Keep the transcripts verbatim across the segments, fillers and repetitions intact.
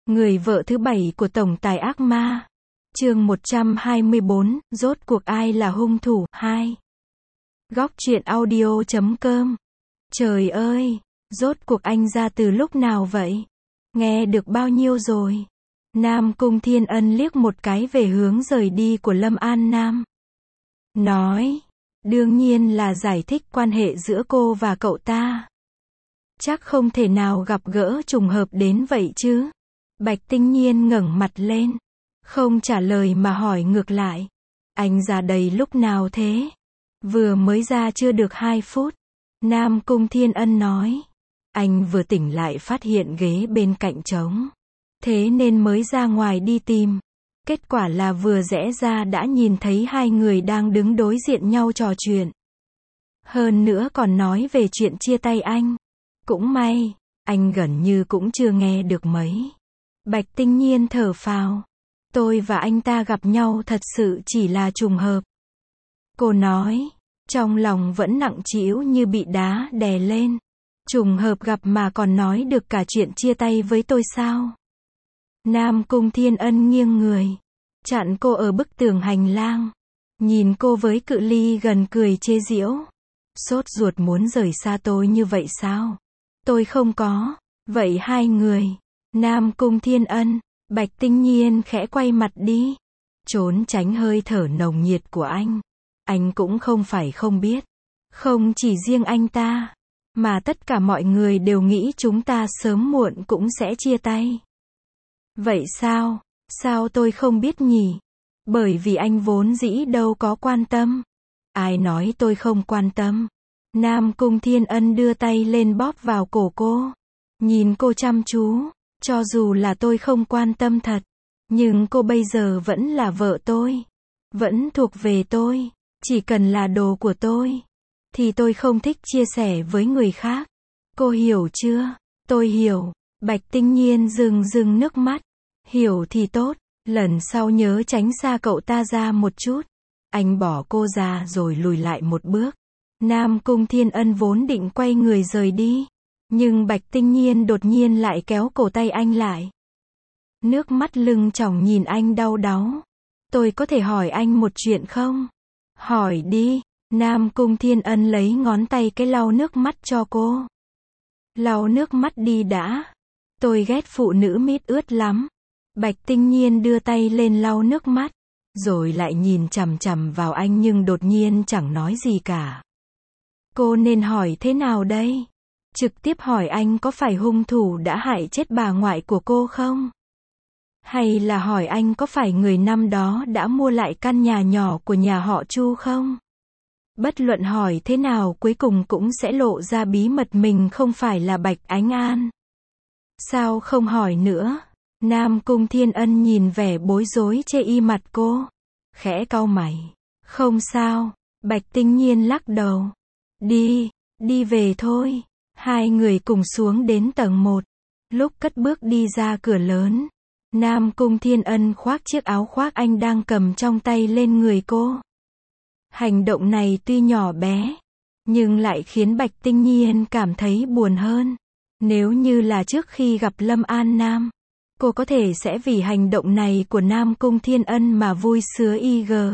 Người vợ thứ bảy của tổng tài ác ma. Chương một trăm hai mươi bốn, rốt cuộc ai là hung thủ? hai. Góc truyện audio chấm com. Trời ơi, rốt cuộc anh ra từ lúc nào vậy? Nghe được bao nhiêu rồi? Nam Cung Thiên Ân liếc một cái về hướng rời đi của Lâm An Nam. Nói, đương nhiên là giải thích quan hệ giữa cô và cậu ta. Chắc không thể nào gặp gỡ trùng hợp đến vậy chứ. Bạch Tinh Nhiên ngẩng mặt lên, không trả lời mà hỏi ngược lại. Anh ra đây lúc nào thế? Vừa mới ra chưa được hai phút. Nam Cung Thiên Ân nói. Anh vừa tỉnh lại phát hiện ghế bên cạnh trống. Thế nên mới ra ngoài đi tìm. Kết quả là vừa rẽ ra đã nhìn thấy hai người đang đứng đối diện nhau trò chuyện. Hơn nữa còn nói về chuyện chia tay anh. Cũng may, anh gần như cũng chưa nghe được mấy. Bạch Tinh Nhiên thở phào. Tôi và anh ta gặp nhau thật sự chỉ là trùng hợp. Cô nói, trong lòng vẫn nặng trĩu như bị đá đè lên. Trùng hợp gặp mà còn nói được cả chuyện chia tay với tôi sao? Nam Cung Thiên Ân nghiêng người, chặn cô ở bức tường hành lang. Nhìn cô với cự ly gần cười chế giễu. Sốt ruột muốn rời xa tôi như vậy sao? Tôi không có. Vậy hai người. Nam Cung Thiên Ân, Bạch Tinh Nhiên khẽ quay mặt đi. Trốn tránh hơi thở nồng nhiệt của anh. Anh cũng không phải không biết. Không chỉ riêng anh ta, mà tất cả mọi người đều nghĩ chúng ta sớm muộn cũng sẽ chia tay. Vậy sao? Sao tôi không biết nhỉ? Bởi vì anh vốn dĩ đâu có quan tâm. Ai nói tôi không quan tâm? Nam Cung Thiên Ân đưa tay lên bóp vào cổ cô. Nhìn cô chăm chú. Cho dù là tôi không quan tâm thật, nhưng cô bây giờ vẫn là vợ tôi. Vẫn thuộc về tôi. Chỉ cần là đồ của tôi, thì tôi không thích chia sẻ với người khác. Cô hiểu chưa? Tôi hiểu. Bạch Tinh Nhiên rưng rưng nước mắt. Hiểu thì tốt. Lần sau nhớ tránh xa cậu ta ra một chút. Anh bỏ cô ra rồi lùi lại một bước. Nam Cung Thiên Ân vốn định quay người rời đi. Nhưng Bạch Tinh Nhiên đột nhiên lại kéo cổ tay anh lại. Nước mắt lưng tròng nhìn anh đau đáu. Tôi có thể hỏi anh một chuyện không? Hỏi đi. Nam Cung Thiên Ân lấy ngón tay cái lau nước mắt cho cô. Lau nước mắt đi đã. Tôi ghét phụ nữ mít ướt lắm. Bạch Tinh Nhiên đưa tay lên lau nước mắt. Rồi lại nhìn chằm chằm vào anh nhưng đột nhiên chẳng nói gì cả. Cô nên hỏi thế nào đây? Trực tiếp hỏi anh có phải hung thủ đã hại chết bà ngoại của cô không? Hay là hỏi anh có phải người năm đó đã mua lại căn nhà nhỏ của nhà họ Chu không? Bất luận hỏi thế nào cuối cùng cũng sẽ lộ ra bí mật mình không phải là Bạch Ánh An. Sao không hỏi nữa? Nam Cung Thiên Ân nhìn vẻ bối rối chê y mặt cô. Khẽ cau mày. Không sao. Bạch Tinh Nhiên lắc đầu. Đi, đi về thôi. Hai người cùng xuống đến tầng một. Lúc cất bước đi ra cửa lớn, Nam Cung Thiên Ân khoác chiếc áo khoác anh đang cầm trong tay lên người cô. Hành động này tuy nhỏ bé, nhưng lại khiến Bạch Tinh Nhiên cảm thấy buồn hơn. Nếu như là trước khi gặp Lâm An Nam, cô có thể sẽ vì hành động này của Nam Cung Thiên Ân mà vui sướng y gờ.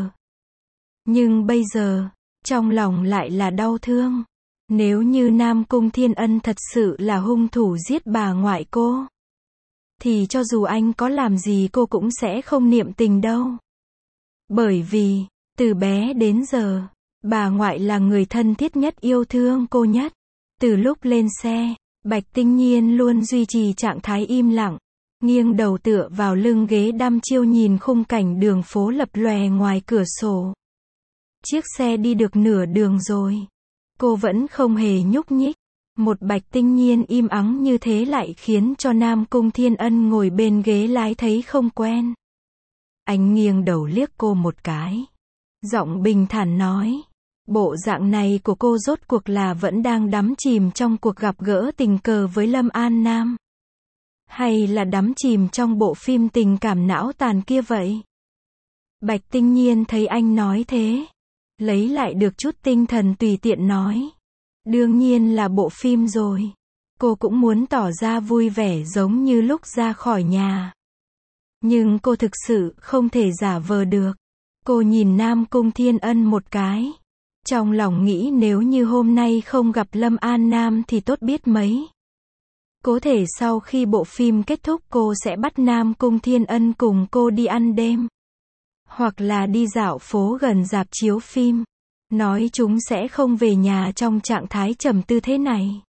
Nhưng bây giờ, trong lòng lại là đau thương. Nếu như Nam Cung Thiên Ân thật sự là hung thủ giết bà ngoại cô, thì cho dù anh có làm gì cô cũng sẽ không niệm tình đâu. Bởi vì, từ bé đến giờ, bà ngoại là người thân thiết nhất yêu thương cô nhất. Từ lúc lên xe, Bạch Tinh Nhiên luôn duy trì trạng thái im lặng, nghiêng đầu tựa vào lưng ghế đăm chiêu nhìn khung cảnh đường phố lập lòe ngoài cửa sổ. Chiếc xe đi được nửa đường rồi. Cô vẫn không hề nhúc nhích. Một Bạch Tinh Nhiên im ắng như thế lại khiến cho Nam Cung Thiên Ân ngồi bên ghế lái thấy không quen. Anh nghiêng đầu liếc cô một cái. Giọng bình thản nói. Bộ dạng này của cô rốt cuộc là vẫn đang đắm chìm trong cuộc gặp gỡ tình cờ với Lâm An Nam? Hay là đắm chìm trong bộ phim tình cảm não tàn kia vậy? Bạch Tinh Nhiên thấy anh nói thế, lấy lại được chút tinh thần tùy tiện nói. Đương nhiên là bộ phim rồi. Cô cũng muốn tỏ ra vui vẻ giống như lúc ra khỏi nhà. Nhưng cô thực sự không thể giả vờ được. Cô nhìn Nam Cung Thiên Ân một cái. Trong lòng nghĩ nếu như hôm nay không gặp Lâm An Nam thì tốt biết mấy. Có thể sau khi bộ phim kết thúc cô sẽ bắt Nam Cung Thiên Ân cùng cô đi ăn đêm. Hoặc là đi dạo phố gần rạp chiếu phim. Nói chúng sẽ không về nhà trong trạng thái trầm tư thế này.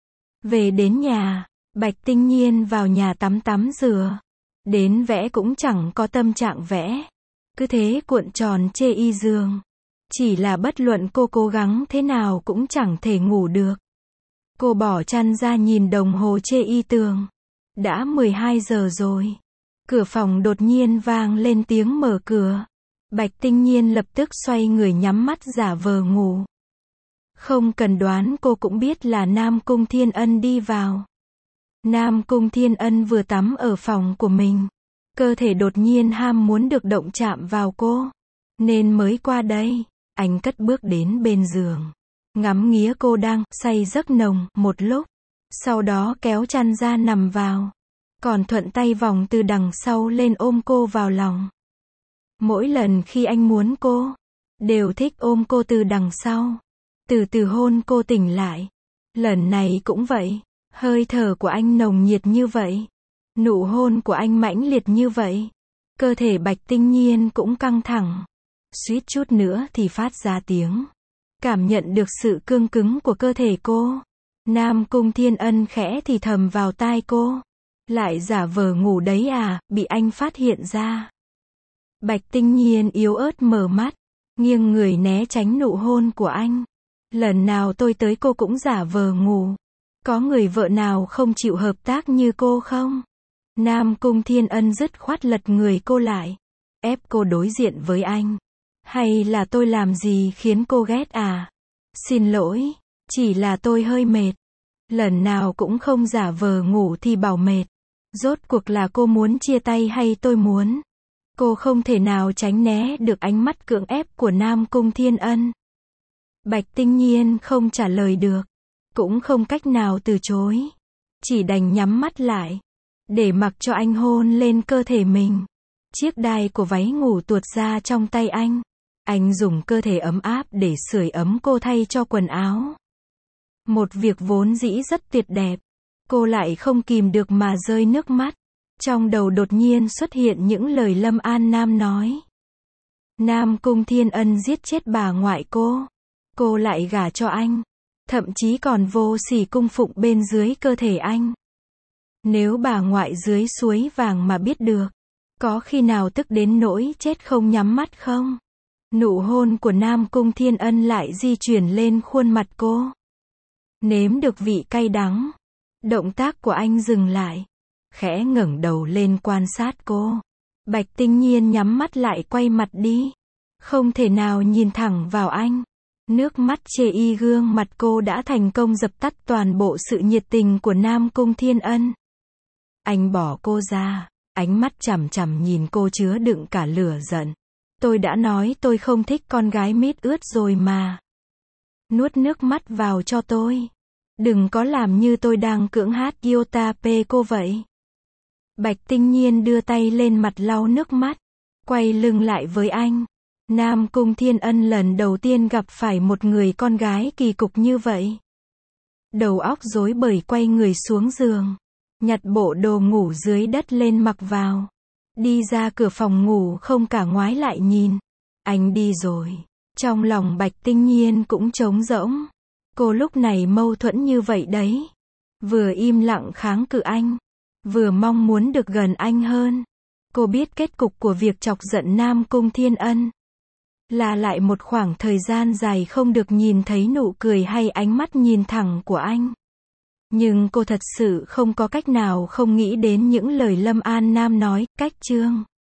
Về đến nhà, Bạch Tinh Nhiên vào nhà tắm tắm rửa. Đến vẽ cũng chẳng có tâm trạng vẽ. Cứ thế cuộn tròn chê y giường. Chỉ là bất luận cô cố gắng thế nào cũng chẳng thể ngủ được. Cô bỏ chăn ra nhìn đồng hồ chê y tường. Đã mười hai giờ rồi. Cửa phòng đột nhiên vang lên tiếng mở cửa. Bạch Tinh Nhiên lập tức xoay người nhắm mắt giả vờ ngủ. Không cần đoán cô cũng biết là Nam Cung Thiên Ân đi vào. Nam Cung Thiên Ân vừa tắm ở phòng của mình. Cơ thể đột nhiên ham muốn được động chạm vào cô. Nên mới qua đây. Anh cất bước đến bên giường. Ngắm nghía cô đang say giấc nồng một lúc. Sau đó kéo chăn ra nằm vào. Còn thuận tay vòng từ đằng sau lên ôm cô vào lòng. Mỗi lần khi anh muốn cô, đều thích ôm cô từ đằng sau. Từ từ hôn cô tỉnh lại. Lần này cũng vậy. Hơi thở của anh nồng nhiệt như vậy. Nụ hôn của anh mãnh liệt như vậy. Cơ thể Bạch Tinh Nhiên cũng căng thẳng. Suýt chút nữa thì phát ra tiếng. Cảm nhận được sự cương cứng của cơ thể cô. Nam Cung Thiên Ân khẽ thì thầm vào tai cô. Lại giả vờ ngủ đấy à, bị anh phát hiện ra. Bạch Tinh Nhiên yếu ớt mở mắt. Nghiêng người né tránh nụ hôn của anh. Lần nào tôi tới cô cũng giả vờ ngủ. Có người vợ nào không chịu hợp tác như cô không? Nam Cung Thiên Ân dứt khoát lật người cô lại. Ép cô đối diện với anh. Hay là tôi làm gì khiến cô ghét à? Xin lỗi, chỉ là tôi hơi mệt. Lần nào cũng không giả vờ ngủ thì bảo mệt. Rốt cuộc là cô muốn chia tay hay tôi muốn? Cô không thể nào tránh né được ánh mắt cưỡng ép của Nam Cung Thiên Ân. Bạch Tinh Nhiên không trả lời được. Cũng không cách nào từ chối. Chỉ đành nhắm mắt lại. Để mặc cho anh hôn lên cơ thể mình. Chiếc đai của váy ngủ tuột ra trong tay anh. Anh dùng cơ thể ấm áp để sưởi ấm cô thay cho quần áo. Một việc vốn dĩ rất tuyệt đẹp. Cô lại không kìm được mà rơi nước mắt. Trong đầu đột nhiên xuất hiện những lời Lâm An Nam nói. Nam Cung Thiên Ân giết chết bà ngoại cô. Cô lại gả cho anh. Thậm chí còn vô sỉ cung phụng bên dưới cơ thể anh. Nếu bà ngoại dưới suối vàng mà biết được. Có khi nào tức đến nỗi chết không nhắm mắt không? Nụ hôn của Nam Cung Thiên Ân lại di chuyển lên khuôn mặt cô. Nếm được vị cay đắng. Động tác của anh dừng lại. Khẽ ngẩng đầu lên quan sát cô. Bạch Tinh Nhiên nhắm mắt lại quay mặt đi. Không thể nào nhìn thẳng vào anh. Nước mắt chê y gương mặt cô đã thành công dập tắt toàn bộ sự nhiệt tình của Nam Cung Thiên Ân. Anh bỏ cô ra. Ánh mắt chằm chằm nhìn cô chứa đựng cả lửa giận. Tôi đã nói tôi không thích con gái mít ướt rồi mà. Nuốt nước mắt vào cho tôi. Đừng có làm như tôi đang cưỡng hát Yotape cô vậy. Bạch Tinh Nhiên đưa tay lên mặt lau nước mắt. Quay lưng lại với anh. Nam Cung Thiên Ân lần đầu tiên gặp phải một người con gái kỳ cục như vậy. Đầu óc rối bời quay người xuống giường. Nhặt bộ đồ ngủ dưới đất lên mặc vào. Đi ra cửa phòng ngủ không cả ngoái lại nhìn. Anh đi rồi. Trong lòng Bạch Tinh Nhiên cũng trống rỗng. Cô lúc này mâu thuẫn như vậy đấy. Vừa im lặng kháng cự anh. Vừa mong muốn được gần anh hơn. Cô biết kết cục của việc chọc giận Nam Cung Thiên Ân. Là lại một khoảng thời gian dài không được nhìn thấy nụ cười hay ánh mắt nhìn thẳng của anh. Nhưng cô thật sự không có cách nào không nghĩ đến những lời Lâm An Nam nói, cách chương.